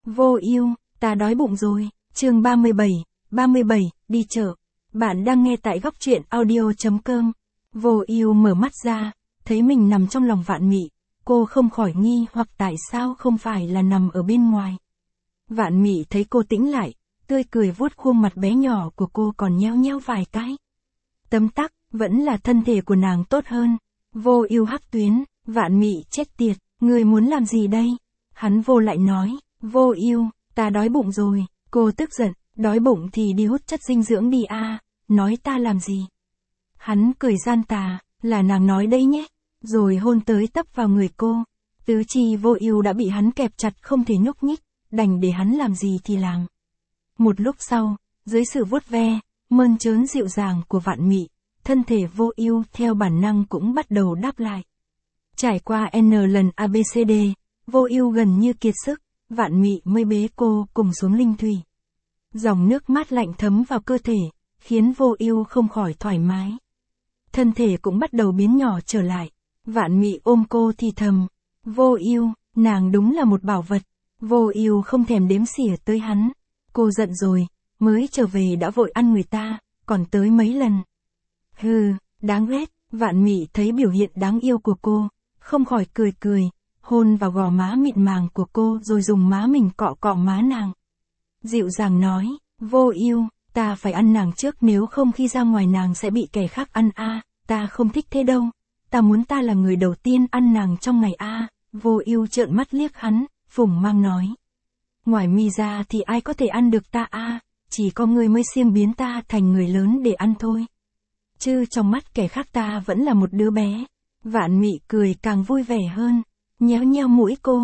Vô ưu, ta đói bụng rồi. Chương 37, đi chợ. Bạn đang nghe tại góc truyện audio.com. Vô ưu mở mắt ra, thấy mình nằm trong lòng Vạn Mị, cô không khỏi nghi hoặc tại sao không phải là nằm ở bên ngoài. Vạn Mị thấy cô tĩnh lại, tươi cười vuốt khuôn mặt bé nhỏ của cô còn nheo nheo vài cái. Tấm tắc, vẫn là thân thể của nàng tốt hơn. Vô ưu hắc tuyến, Vạn Mị chết tiệt, người muốn làm gì đây? Hắn vô lại nói, Vô ưu, ta đói bụng rồi. Cô tức giận, đói bụng thì đi hút chất dinh dưỡng đi a, nói ta làm gì? Hắn cười gian tà, là nàng nói đấy nhé, rồi hôn tới tấp vào người cô. Tứ chi Vô ưu đã bị hắn kẹp chặt không thể nhúc nhích, đành để hắn làm gì thì làm. Một lúc sau, dưới sự vuốt ve, mơn trớn dịu dàng của Vạn Mị, thân thể Vô ưu theo bản năng cũng bắt đầu đáp lại. Trải qua N lần ABCD, Vô ưu gần như kiệt sức, Vạn Mị mới bế cô cùng xuống linh thủy. Dòng nước mát lạnh thấm vào cơ thể, khiến Vô ưu không khỏi thoải mái. Thân thể cũng bắt đầu biến nhỏ trở lại. Vạn Mị ôm cô thì thầm, Vô ưu, nàng đúng là một bảo vật. Vô ưu không thèm đếm xỉa tới hắn. Cô giận rồi, mới trở về đã vội ăn người ta, còn tới mấy lần. Hừ, đáng ghét. Vạn Mị thấy biểu hiện đáng yêu của cô, không khỏi cười, hôn vào gò má mịn màng của cô rồi dùng má mình cọ cọ má nàng. Dịu dàng nói, Vô ưu, ta phải ăn nàng trước nếu không khi ra ngoài nàng sẽ bị kẻ khác ăn a, ta không thích thế đâu. Ta muốn ta là người đầu tiên ăn nàng trong ngày a. Vô ưu trợn mắt liếc hắn, phủng mang nói. Ngoài mi ra thì ai có thể ăn được ta a, chỉ có ngươi mới xiêng biến ta thành người lớn để ăn thôi. Chứ trong mắt kẻ khác ta vẫn là một đứa bé. Vạn Mị cười càng vui vẻ hơn, nhéo nhéo mũi cô,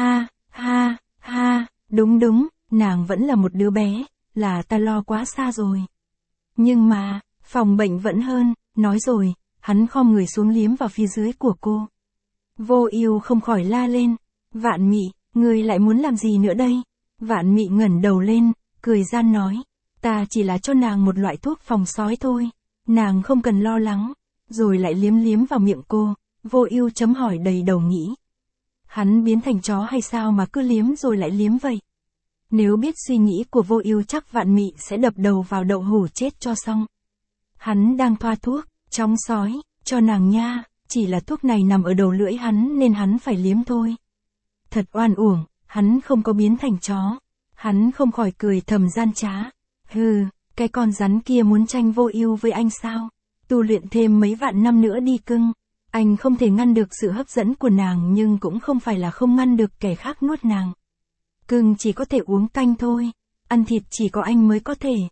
ha, đúng, nàng vẫn là một đứa bé, là ta lo quá xa rồi. Nhưng mà, phòng bệnh vẫn hơn, nói rồi, hắn khom người xuống liếm vào phía dưới của cô. Vô ưu không khỏi la lên, Vạn Mị, ngươi lại muốn làm gì nữa đây? Vạn Mị ngẩng đầu lên, cười gian nói, ta chỉ là cho nàng một loại thuốc phòng sói thôi, nàng không cần lo lắng. Rồi lại liếm vào miệng cô. Vô ưu chấm hỏi đầy đầu nghĩ. Hắn biến thành chó hay sao mà cứ liếm rồi lại liếm vậy? Nếu biết suy nghĩ của Vô ưu chắc Vạn Mị sẽ đập đầu vào đậu hũ chết cho xong. Hắn đang thoa thuốc, chóng sói, cho nàng nha, chỉ là thuốc này nằm ở đầu lưỡi hắn nên hắn phải liếm thôi. Thật oan uổng, hắn không có biến thành chó. Hắn không khỏi cười thầm gian trá. Hừ, cái con rắn kia muốn tranh Vô ưu với anh sao? Tu luyện thêm mấy vạn năm nữa đi cưng. Anh không thể ngăn được sự hấp dẫn của nàng nhưng cũng không phải là không ngăn được kẻ khác nuốt nàng. Cưng chỉ có thể uống canh thôi. Ăn thịt chỉ có anh mới có thể.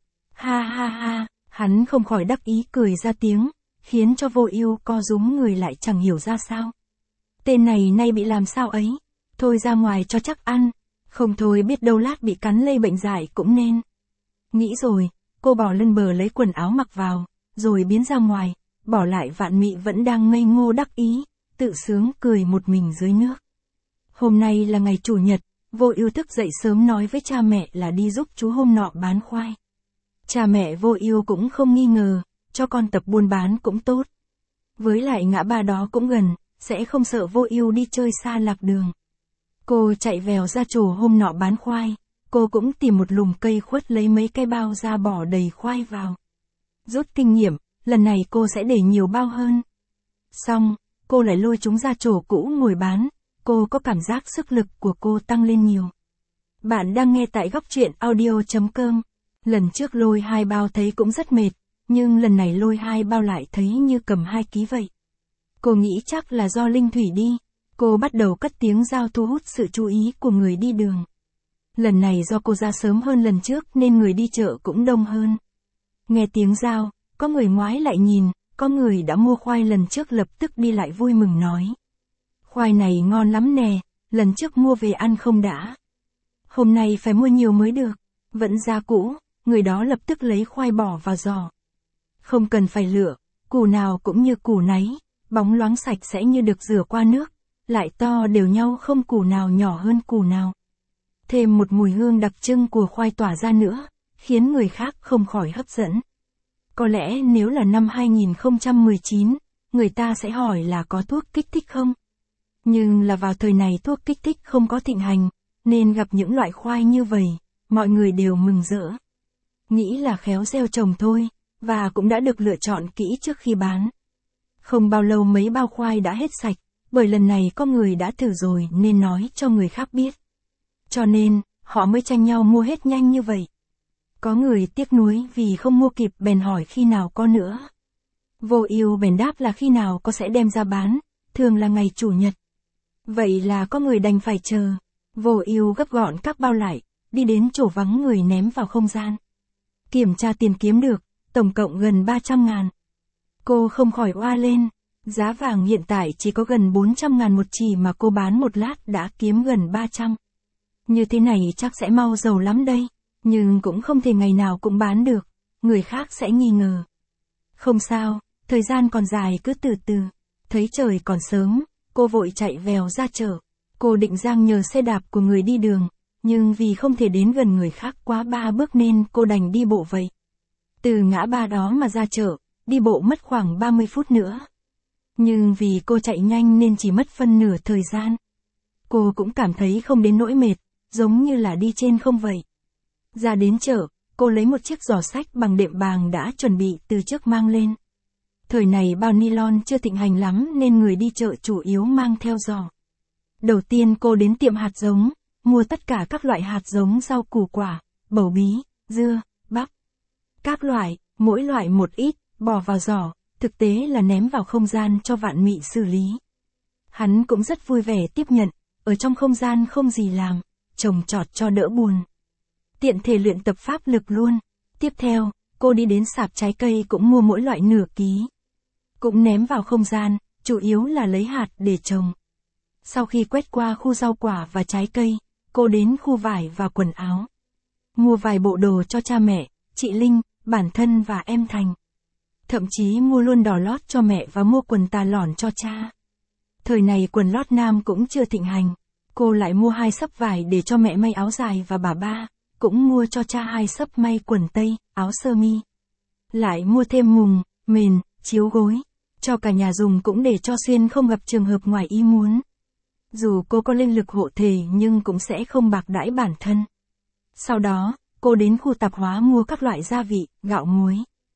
Ha, hắn không khỏi đắc ý cười ra tiếng, khiến cho Vô ưu co rúm người lại chẳng hiểu ra sao. Tên này nay bị làm sao ấy? Thôi ra ngoài cho chắc ăn. Không thôi biết đâu lát bị cắn lây bệnh dại cũng nên. Nghĩ rồi, cô bỏ lên bờ lấy quần áo mặc vào, rồi biến ra ngoài, bỏ lại Vạn Mị vẫn đang ngây ngô đắc ý, tự sướng cười một mình dưới nước. Hôm nay là ngày chủ nhật, Vô ưu thức dậy sớm nói với cha mẹ là đi giúp chú hôm nọ bán khoai. Cha mẹ Vô ưu cũng không nghi ngờ, cho con tập buôn bán cũng tốt. Với lại ngã ba đó cũng gần, sẽ không sợ Vô ưu đi chơi xa lạc đường. Cô chạy vèo ra chỗ hôm nọ bán khoai, cô cũng tìm một lùm cây khuất lấy mấy cái bao ra bỏ đầy khoai vào. Rút kinh nghiệm, lần này cô sẽ để nhiều bao hơn. Xong, cô lại lôi chúng ra chỗ cũ ngồi bán, cô có cảm giác sức lực của cô tăng lên nhiều. Bạn đang nghe tại góc truyện audio.com. Lần trước lôi 2 bao thấy cũng rất mệt, nhưng lần này lôi 2 bao lại thấy như cầm 2 ký vậy. Cô nghĩ chắc là do linh thủy đi, cô bắt đầu cất tiếng dao thu hút sự chú ý của người đi đường. Lần này do cô ra sớm hơn lần trước nên người đi chợ cũng đông hơn. Nghe tiếng dao, có người ngoái lại nhìn, có người đã mua khoai lần trước lập tức đi lại vui mừng nói. Khoai này ngon lắm nè, lần trước mua về ăn không đã. Hôm nay phải mua nhiều mới được, vẫn giá cũ, người đó lập tức lấy khoai bỏ vào giò. Không cần phải lựa, củ nào cũng như củ nấy, bóng loáng sạch sẽ như được rửa qua nước, lại to đều nhau không củ nào nhỏ hơn củ nào. Thêm một mùi hương đặc trưng của khoai tỏa ra nữa, khiến người khác không khỏi hấp dẫn. Có lẽ nếu là năm 2019, người ta sẽ hỏi là có thuốc kích thích không? Nhưng là vào thời này thuốc kích thích không có thịnh hành, nên gặp những loại khoai như vậy, mọi người đều mừng rỡ. Nghĩ là khéo gieo trồng thôi, và cũng đã được lựa chọn kỹ trước khi bán. Không bao lâu mấy bao khoai đã hết sạch, bởi lần này có người đã thử rồi nên nói cho người khác biết. Cho nên, họ mới tranh nhau mua hết nhanh như vậy. Có người tiếc nuối vì không mua kịp bèn hỏi khi nào có nữa. Vô Ưu bèn đáp là khi nào có sẽ đem ra bán, thường là ngày chủ nhật. Vậy là có người đành phải chờ. Vô Ưu gấp gọn các bao lại, đi đến chỗ vắng người ném vào không gian. Kiểm tra tiền kiếm được, tổng cộng gần 300.000. Cô không khỏi oa lên, giá vàng hiện tại chỉ có gần 400.000 một chỉ mà cô bán một lát đã kiếm gần 300. Như thế này chắc sẽ mau giàu lắm đây, nhưng cũng không thể ngày nào cũng bán được, người khác sẽ nghi ngờ. Không sao, thời gian còn dài cứ từ từ. Thấy trời còn sớm, cô vội chạy vèo ra chợ. Cô định giang nhờ xe đạp của người đi đường, nhưng vì không thể đến gần người khác quá 3 bước nên cô đành đi bộ vậy. Từ ngã ba đó mà ra chợ, đi bộ mất khoảng 30 phút nữa. Nhưng vì cô chạy nhanh nên chỉ mất phân nửa thời gian. Cô cũng cảm thấy không đến nỗi mệt, giống như là đi trên không vậy. Ra đến chợ, cô lấy một chiếc giỏ xách bằng đệm bàng đã chuẩn bị từ trước mang lên. Thời này bao nylon chưa thịnh hành lắm nên người đi chợ chủ yếu mang theo giỏ. Đầu tiên cô đến tiệm hạt giống, mua tất cả các loại hạt giống rau củ quả, bầu bí, dưa, bắp. Các loại, mỗi loại một ít, bỏ vào giỏ, thực tế là ném vào không gian cho Vạn Mị xử lý. Hắn cũng rất vui vẻ tiếp nhận, ở trong không gian không gì làm, trồng trọt cho đỡ buồn. Tiện thể luyện tập pháp lực luôn. Tiếp theo, cô đi đến sạp trái cây cũng mua mỗi loại nửa ký. Cũng ném vào không gian, chủ yếu là lấy hạt để trồng. Sau khi quét qua khu rau quả và trái cây, cô đến khu vải và quần áo. Mua vài bộ đồ cho cha mẹ, chị Linh, bản thân và em Thành. Thậm chí mua luôn đỏ lót cho mẹ và mua quần tà lỏn cho cha. Thời này quần lót nam cũng chưa thịnh hành. Cô lại mua 2 xấp vải để cho mẹ may áo dài và bà ba, cũng mua cho cha 2 xấp may quần tây, áo sơ mi. Lại mua thêm mùng, mền, chiếu gối, cho cả nhà dùng cũng để cho xuyên không gặp trường hợp ngoài ý muốn. Dù cô có linh lực hộ thể nhưng cũng sẽ không bạc đãi bản thân. Sau đó, cô đến khu tạp hóa mua các loại gia vị, gạo muối.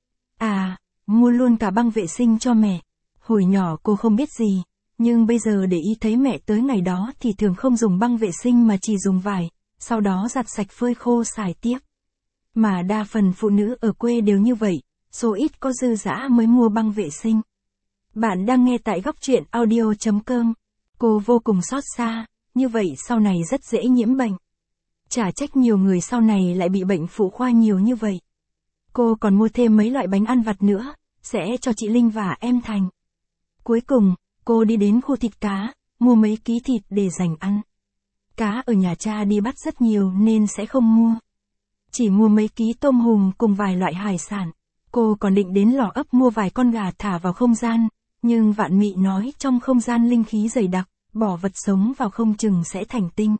Mua luôn cả băng vệ sinh cho mẹ. Hồi nhỏ cô không biết gì, nhưng bây giờ để ý thấy mẹ tới ngày đó thì thường không dùng băng vệ sinh mà chỉ dùng vải, sau đó giặt sạch phơi khô xài tiếp. Mà đa phần phụ nữ ở quê đều như vậy, số ít có dư dã mới mua băng vệ sinh. Bạn đang nghe tại góc truyện audio.com. Cô vô cùng xót xa, như vậy sau này rất dễ nhiễm bệnh. Chả trách nhiều người sau này lại bị bệnh phụ khoa nhiều như vậy. Cô còn mua thêm mấy loại bánh ăn vặt nữa, sẽ cho chị Linh và em Thành. Cuối cùng, cô đi đến khu thịt cá, mua mấy ký thịt để dành ăn. Cá ở nhà cha đi bắt rất nhiều nên sẽ không mua. Chỉ mua mấy ký tôm hùm cùng vài loại hải sản. Cô còn định đến lò ấp mua vài con gà thả vào không gian, nhưng Vạn Mị nói trong không gian linh khí dày đặc, bỏ vật sống vào không chừng sẽ thành tinh.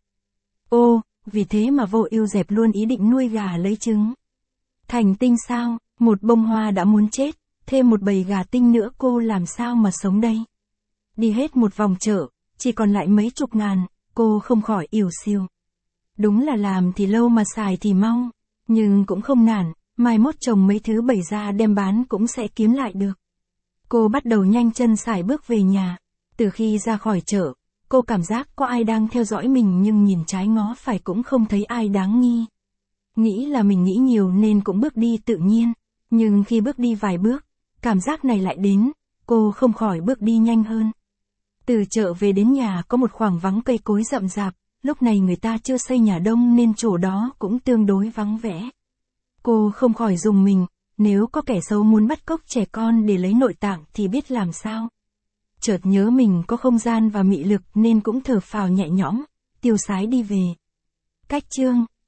Vì thế mà Vô Ưu dẹp luôn ý định nuôi gà lấy trứng. Thành tinh sao, một bông hoa đã muốn chết, thêm một bầy gà tinh nữa cô làm sao mà sống đây? Đi hết một vòng chợ, chỉ còn lại mấy chục ngàn, cô không khỏi ỉu xìu. Đúng là làm thì lâu mà xài thì mau, nhưng cũng không nản, mai mốt trồng mấy thứ bày ra đem bán cũng sẽ kiếm lại được. Cô bắt đầu nhanh chân sải bước về nhà. Từ khi ra khỏi chợ, cô cảm giác có ai đang theo dõi mình nhưng nhìn trái ngó phải cũng không thấy ai đáng nghi. Nghĩ là mình nghĩ nhiều nên cũng bước đi tự nhiên, nhưng khi bước đi vài bước, cảm giác này lại đến, cô không khỏi bước đi nhanh hơn. Từ chợ về đến nhà có một khoảng vắng cây cối rậm rạp, lúc này người ta chưa xây nhà đông nên chỗ đó cũng tương đối vắng vẻ. Cô không khỏi rùng mình, nếu có kẻ xấu muốn bắt cóc trẻ con để lấy nội tạng thì biết làm sao. Chợt nhớ mình có không gian và mị lực nên cũng thở phào nhẹ nhõm, tiêu sái đi về. Cách chương